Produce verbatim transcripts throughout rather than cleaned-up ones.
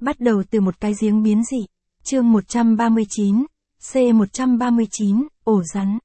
Bắt đầu từ một cái giếng biến dị. Chương một trăm ba mươi chín, C một trăm ba mươi chín, ổ rắn.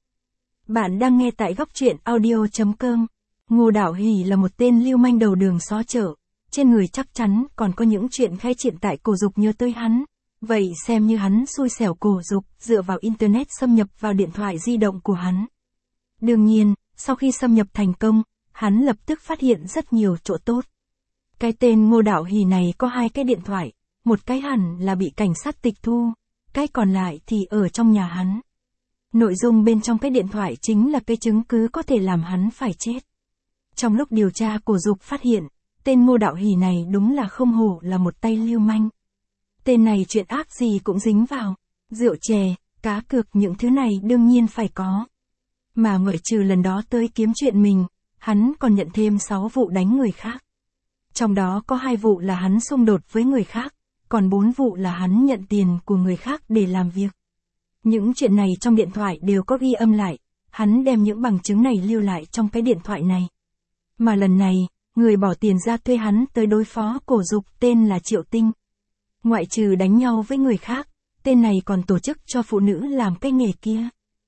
Bạn đang nghe tại góc truyện audio chấm com. Ngô Đạo Hỷ là một tên lưu manh đầu đường xó chợ, trên người chắc chắn còn có những chuyện khai triển tại Cổ Dục nhớ tới hắn. Vậy xem như hắn xui xẻo Cổ Dục dựa vào Internet xâm nhập vào điện thoại di động của hắn. Đương nhiên, sau khi xâm nhập thành công, hắn lập tức phát hiện rất nhiều chỗ tốt. Cái tên Ngô Đạo Hỷ này có hai cái điện thoại, một cái hẳn là bị cảnh sát tịch thu, cái còn lại thì ở trong nhà hắn. Nội dung bên trong cái điện thoại chính là cái chứng cứ có thể làm hắn phải chết. Trong lúc điều tra Cổ Dục phát hiện, tên Ngô Đạo Hỷ này đúng là không hổ là một tay lưu manh. Tên này chuyện ác gì cũng dính vào, rượu chè, cá cược những thứ này đương nhiên phải có. Mà ngoại trừ lần đó tới kiếm chuyện mình, hắn còn nhận thêm sáu vụ đánh người khác. Trong đó có hai vụ là hắn xung đột với người khác, còn bốn vụ là hắn nhận tiền của người khác để làm việc. Những chuyện này trong điện thoại đều có ghi âm lại, hắn đem những bằng chứng này lưu lại trong cái điện thoại này. Mà lần này, người bỏ tiền ra thuê hắn tới đối phó Cổ Dục tên là Triệu Tinh. Ngoại trừ đánh nhau với người khác, tên này còn tổ chức cho phụ nữ làm cái nghề kia.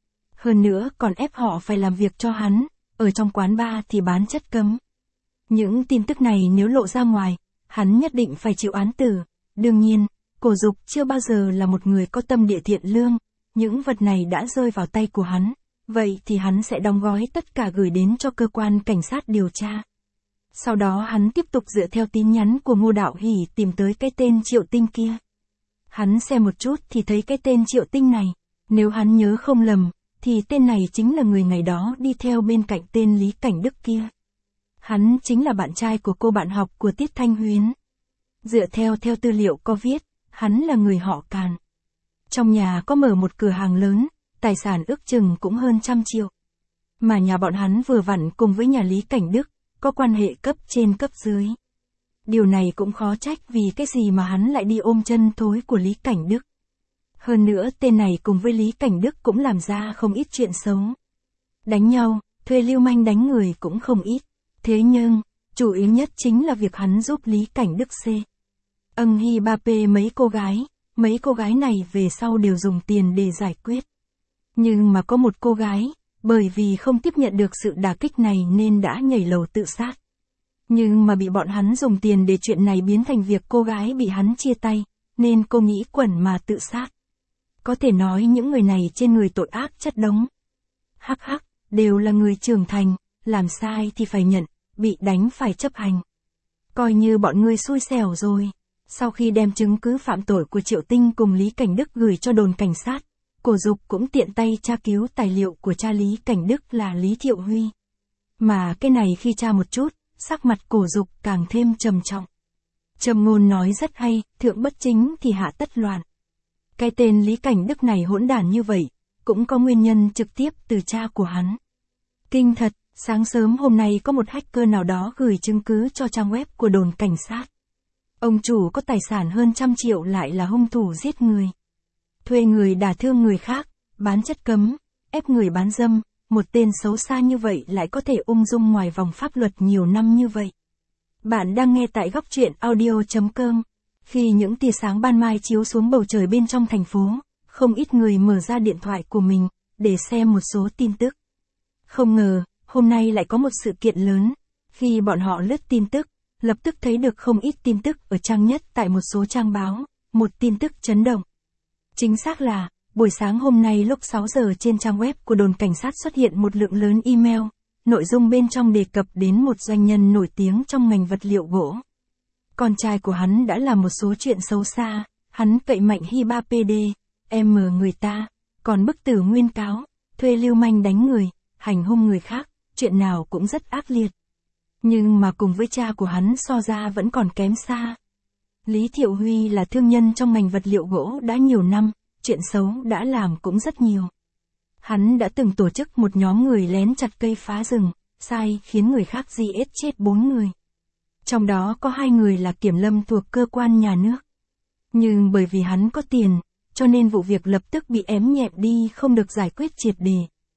Hơn nữa còn ép họ phải làm việc cho hắn, ở trong quán bar thì bán chất cấm. Những tin tức này nếu lộ ra ngoài, hắn nhất định phải chịu án tử. Đương nhiên, Cổ Dục chưa bao giờ là một người có tâm địa thiện lương, những vật này đã rơi vào tay của hắn, vậy thì hắn sẽ đóng gói tất cả gửi đến cho cơ quan cảnh sát điều tra. Sau đó hắn tiếp tục dựa theo tin nhắn của Ngô Đạo Hỷ tìm tới cái tên Triệu Tinh kia. Hắn xem một chút thì thấy cái tên Triệu Tinh này, nếu hắn nhớ không lầm, thì tên này chính là người ngày đó đi theo bên cạnh tên Lý Cảnh Đức kia. Hắn chính là bạn trai của cô bạn học của Tiết Thanh Huyến. Dựa theo theo tư liệu có viết, hắn là người họ Càn. Trong nhà có mở một cửa hàng lớn, tài sản ước chừng cũng hơn trăm triệu. Mà nhà bọn hắn vừa vặn cùng với nhà Lý Cảnh Đức, có quan hệ cấp trên cấp dưới. Điều này cũng khó trách vì cái gì mà hắn lại đi ôm chân thối của Lý Cảnh Đức. Hơn nữa tên này cùng với Lý Cảnh Đức cũng làm ra không ít chuyện xấu. Đánh nhau, thuê lưu manh đánh người cũng không ít. Thế nhưng, chủ yếu nhất chính là việc hắn giúp Lý Cảnh Đức C. Âng Hy ba P mấy cô gái, mấy cô gái này về sau đều dùng tiền để giải quyết. Nhưng mà có một cô gái, bởi vì không tiếp nhận được sự đả kích này nên đã nhảy lầu tự sát. Nhưng mà bị bọn hắn dùng tiền để chuyện này biến thành việc cô gái bị hắn chia tay, nên cô nghĩ quẩn mà tự sát. Có thể nói những người này trên người tội ác chất đống. Hắc hắc, đều là người trưởng thành, làm sai thì phải nhận, bị đánh phải chấp hành. Coi như bọn ngươi xui xẻo rồi. Sau khi đem chứng cứ phạm tội của Triệu Tinh cùng Lý Cảnh Đức gửi cho đồn cảnh sát, Cổ Dục cũng tiện tay tra cứu tài liệu của cha Lý Cảnh Đức là Lý Thiệu Huy. Mà cái này khi tra một chút, sắc mặt Cổ Dục càng thêm trầm trọng. Trầm ngôn nói rất hay, thượng bất chính thì hạ tất loạn. Cái tên Lý Cảnh Đức này hỗn đản như vậy, cũng có nguyên nhân trực tiếp từ cha của hắn. Kinh thật, sáng sớm hôm nay có một hacker nào đó gửi chứng cứ cho trang web của đồn cảnh sát. Ông chủ có tài sản hơn trăm triệu lại là hung thủ giết người. Thuê người đả thương người khác, bán chất cấm, ép người bán dâm, một tên xấu xa như vậy lại có thể ung dung ngoài vòng pháp luật nhiều năm như vậy. Bạn đang nghe tại góc truyện audio chấm com. Khi những tia sáng ban mai chiếu xuống bầu trời bên trong thành phố, không ít người mở ra điện thoại của mình, để xem một số tin tức. Không ngờ, hôm nay lại có một sự kiện lớn. Khi bọn họ lướt tin tức, lập tức thấy được không ít tin tức ở trang nhất tại một số trang báo, một tin tức chấn động. Chính xác là, buổi sáng hôm nay lúc sáu giờ trên trang web của đồn cảnh sát xuất hiện một lượng lớn email, nội dung bên trong đề cập đến một doanh nhân nổi tiếng trong ngành vật liệu gỗ. Con trai của hắn đã làm một số chuyện xấu xa, hắn cậy mạnh Hy ba P D, em mờ người ta, còn bức tử nguyên cáo, thuê lưu manh đánh người, hành hung người khác, chuyện nào cũng rất ác liệt. Nhưng mà cùng với cha của hắn so ra vẫn còn kém xa. Lý Thiệu Huy là thương nhân trong ngành vật liệu gỗ đã nhiều năm, chuyện xấu đã làm cũng rất nhiều. Hắn đã từng tổ chức một nhóm người lén chặt cây phá rừng, sai khiến người khác giết chết bốn người. Trong đó có hai người là kiểm lâm thuộc cơ quan nhà nước. Nhưng bởi vì hắn có tiền, cho nên vụ việc lập tức bị ém nhẹm đi không được giải quyết triệt để.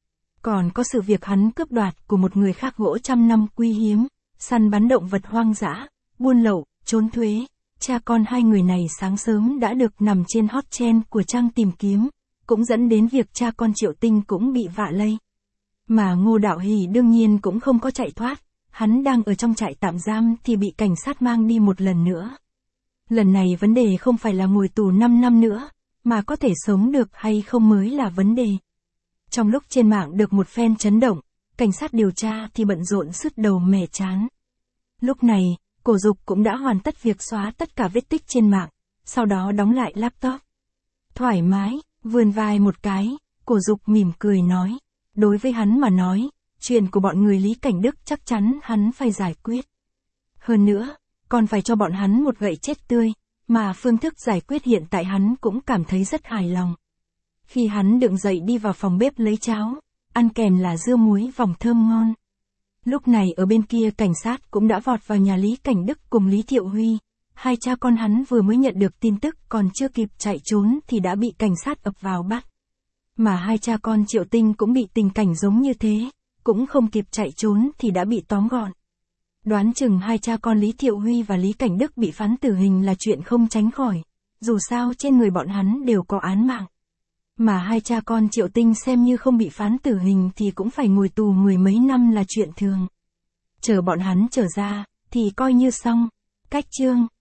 Còn có sự việc hắn cướp đoạt của một người khác gỗ trăm năm quý hiếm, săn bắn động vật hoang dã, buôn lậu, trốn thuế, cha con hai người này sáng sớm đã được nằm trên hot trend của trang tìm kiếm, cũng dẫn đến việc cha con Triệu Tinh cũng bị vạ lây. Mà Ngô Đạo Hỷ đương nhiên cũng không có chạy thoát, hắn đang ở trong trại tạm giam thì bị cảnh sát mang đi một lần nữa. Lần này vấn đề không phải là ngồi tù năm năm nữa, mà có thể sống được hay không mới là vấn đề. Trong lúc trên mạng được một phen chấn động, cảnh sát điều tra thì bận rộn sứt đầu mẻ chán. Lúc này, Cổ Dục cũng đã hoàn tất việc xóa tất cả vết tích trên mạng, sau đó đóng lại laptop. Thoải mái, vươn vai một cái, Cổ Dục mỉm cười nói. Đối với hắn mà nói, chuyện của bọn người Lý Cảnh Đức chắc chắn hắn phải giải quyết. Hơn nữa, còn phải cho bọn hắn một gậy chết tươi, mà phương thức giải quyết hiện tại hắn cũng cảm thấy rất hài lòng. Khi hắn đứng dậy đi vào phòng bếp lấy cháo, ăn kèm là dưa muối vòng thơm ngon. Lúc này ở bên kia cảnh sát cũng đã vọt vào nhà Lý Cảnh Đức cùng Lý Thiệu Huy. Hai cha con hắn vừa mới nhận được tin tức còn chưa kịp chạy trốn thì đã bị cảnh sát ập vào bắt. Mà hai cha con Triệu Tinh cũng bị tình cảnh giống như thế, cũng không kịp chạy trốn thì đã bị tóm gọn. Đoán chừng hai cha con Lý Thiệu Huy và Lý Cảnh Đức bị phán tử hình là chuyện không tránh khỏi, dù sao trên người bọn hắn đều có án mạng. Mà hai cha con Triệu Tinh xem như không bị phán tử hình thì cũng phải ngồi tù mười mấy năm là chuyện thường. Chờ bọn hắn trở ra, thì coi như xong. Cách chương